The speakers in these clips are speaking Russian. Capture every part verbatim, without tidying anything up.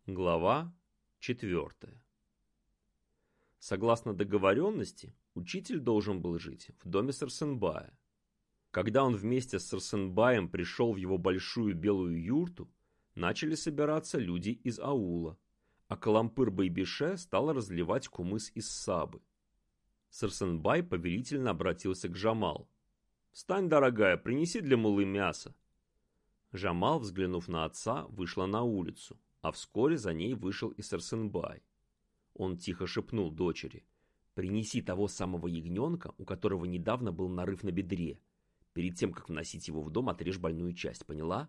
Глава четвертая. Согласно договоренности, учитель должен был жить в доме Сарсенбая. Когда он вместе с Сарсенбаем пришел в его большую белую юрту, начали собираться люди из аула, а Калампыр-Байбише стал разливать кумыс из сабы. Сарсенбай повелительно обратился к Жамал. «Встань, дорогая, принеси для муллы мясо». Жамал, взглянув на отца, вышла на улицу, а вскоре за ней вышел и Сарсенбай. Он тихо шепнул дочери: «Принеси того самого ягненка, у которого недавно был нарыв на бедре. Перед тем, как вносить его в дом, отрежь больную часть, поняла?»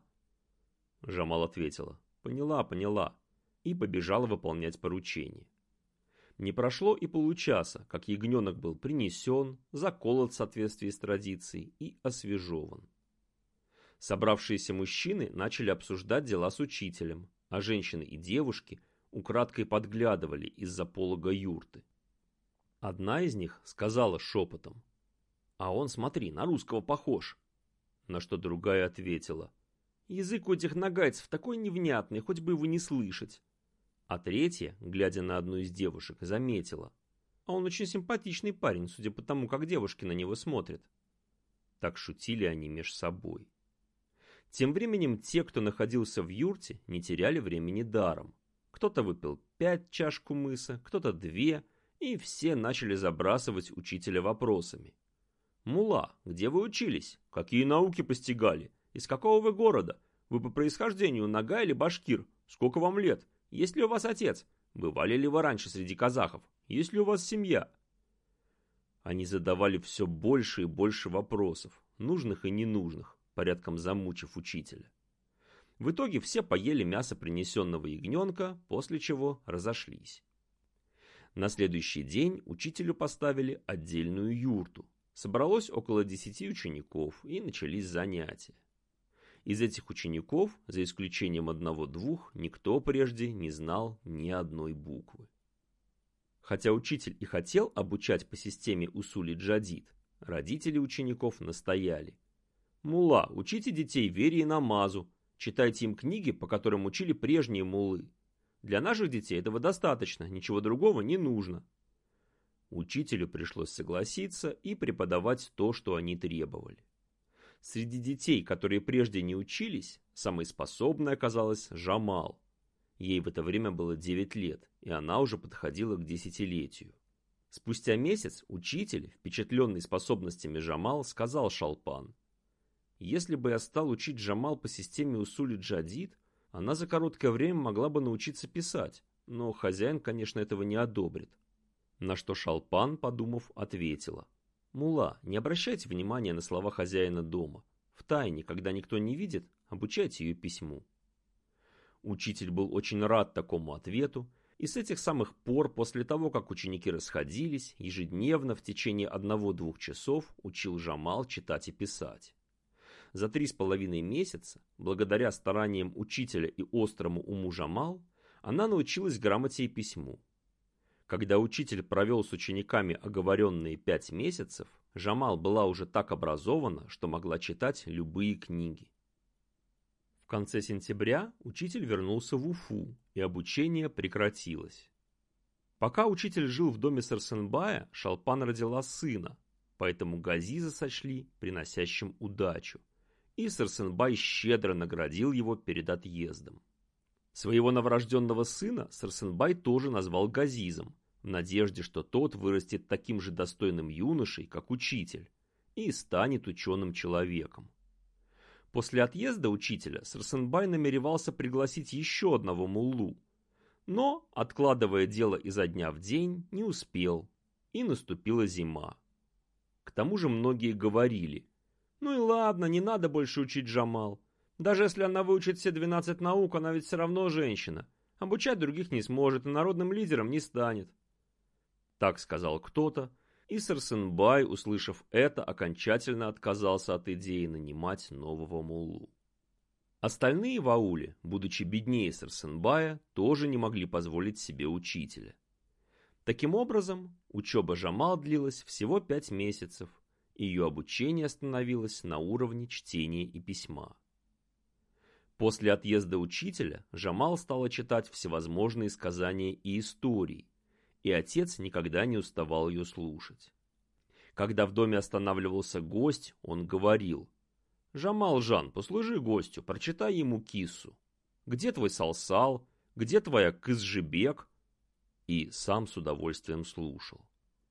Жамал ответила: «Поняла, поняла», и побежала выполнять поручение. Не прошло и получаса, как ягненок был принесен, заколот в соответствии с традицией и освежеван. Собравшиеся мужчины начали обсуждать дела с учителем, а женщины и девушки украдкой подглядывали из-за полога юрты. Одна из них сказала шепотом: «А он, смотри, на русского похож». На что другая ответила: «Язык у этих нагайцев такой невнятный, хоть бы его не слышать». А третья, глядя на одну из девушек, заметила: «А он очень симпатичный парень, судя по тому, как девушки на него смотрят». Так шутили они меж собой. Тем временем те, кто находился в юрте, не теряли времени даром. Кто-то выпил пять чаш кумыса, кто-то две, и все начали забрасывать учителя вопросами. «Мулла, где вы учились? Какие науки постигали? Из какого вы города? Вы по происхождению нагай или башкир? Сколько вам лет? Есть ли у вас отец? Бывали ли вы раньше среди казахов? Есть ли у вас семья?» Они задавали все больше и больше вопросов, нужных и ненужных, порядком замучив учителя. В итоге все поели мясо принесенного ягненка, после чего разошлись. На следующий день учителю поставили отдельную юрту. Собралось около десяти учеников, и начались занятия. Из этих учеников, за исключением одного-двух, никто прежде не знал ни одной буквы. Хотя учитель и хотел обучать по системе усули-джадид, родители учеников настояли: «Мулла, учите детей вере и намазу, читайте им книги, по которым учили прежние муллы. Для наших детей этого достаточно, ничего другого не нужно». Учителю пришлось согласиться и преподавать то, что они требовали. Среди детей, которые прежде не учились, самой способной оказалась Жамал. Ей в это время было девять лет, и она уже подходила к десятилетию. Спустя месяц учитель, впечатленный способностями Жамал, сказал Шалпан: «Если бы я стал учить Жамал по системе усули-джадид, она за короткое время могла бы научиться писать, но хозяин, конечно, этого не одобрит». На что Шалпан, подумав, ответила: «Мулла, не обращайте внимания на слова хозяина дома. Втайне, когда никто не видит, обучайте ее письму». Учитель был очень рад такому ответу, и с этих самых пор, после того, как ученики расходились, ежедневно в течение одного-двух часов учил Жамал читать и писать. За три с половиной месяца, благодаря стараниям учителя и острому уму Жамал, она научилась грамоте и письму. Когда учитель провел с учениками оговоренные пять месяцев, Жамал была уже так образована, что могла читать любые книги. В конце сентября учитель вернулся в Уфу, и обучение прекратилось. Пока учитель жил в доме Сарсенбая, Шалпан родила сына, поэтому Газиза сочли приносящим удачу, и Сарсенбай щедро наградил его перед отъездом. Своего новорожденного сына Сарсенбай тоже назвал Газизом, в надежде, что тот вырастет таким же достойным юношей, как учитель, и станет ученым человеком. После отъезда учителя Сарсенбай намеревался пригласить еще одного муллу, но, откладывая дело изо дня в день, не успел, и наступила зима. К тому же многие говорили: «Ну и ладно, не надо больше учить Жамал. Даже если она выучит все двенадцать наук, она ведь все равно женщина. Обучать других не сможет и народным лидером не станет». Так сказал кто-то, и Сарсенбай, услышав это, окончательно отказался от идеи нанимать нового муллу. Остальные в ауле, будучи беднее Сарсенбая, тоже не могли позволить себе учителя. Таким образом, учеба Жамал длилась всего пять месяцев, и ее обучение остановилось на уровне чтения и письма. После отъезда учителя Жамал стала читать всевозможные сказания и истории, и отец никогда не уставал ее слушать. Когда в доме останавливался гость, он говорил: «Жамал-жан, послужи гостю, прочитай ему киссу. Где твой салсал? Где твоя кызжебек?» И сам с удовольствием слушал.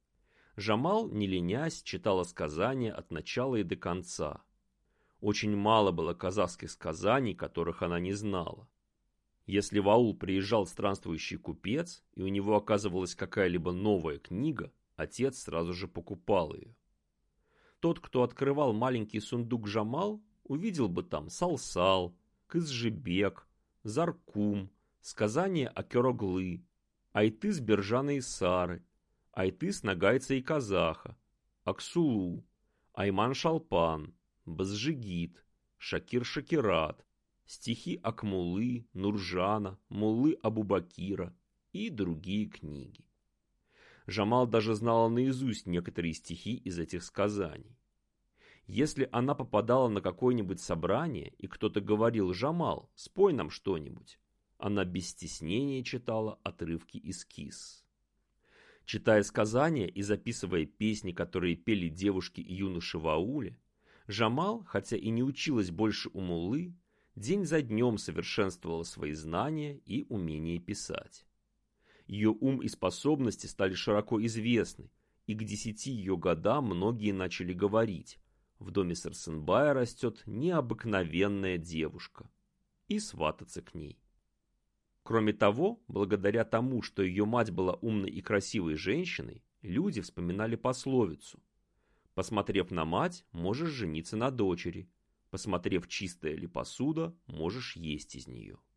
Жамал, не ленясь, читала сказания от начала и до конца. Очень мало было казахских сказаний, которых она не знала. Если в аул приезжал странствующий купец, и у него оказывалась какая-либо новая книга, отец сразу же покупал ее. Тот, кто открывал маленький сундук Жамал, увидел бы там салсал, кызжебек, заркум, сказания о Кероглы, Айтыс Бержана и Сары, Айтыс Нагайца и Казаха, Аксулу, Айман Шалпан, Базжигит, Шакир Шакират, стихи Акмулы, Нуржана, Муллы Абубакира и другие книги. Жамал даже знала наизусть некоторые стихи из этих сказаний. Если она попадала на какое-нибудь собрание, и кто-то говорил: «Жамал, спой нам что-нибудь», она без стеснения читала отрывки из кисс. Читая сказания и записывая песни, которые пели девушки и юноши в ауле, Жамал, хотя и не училась больше у муллы, день за днем совершенствовала свои знания и умение писать. Ее ум и способности стали широко известны, и к десяти ее годам многие начали говорить: в доме Сарсенбая растет необыкновенная девушка, и свататься к ней. Кроме того, благодаря тому, что ее мать была умной и красивой женщиной, люди вспоминали пословицу: «Посмотрев на мать, можешь жениться на дочери, посмотрев, чистая ли посуда, можешь есть из нее».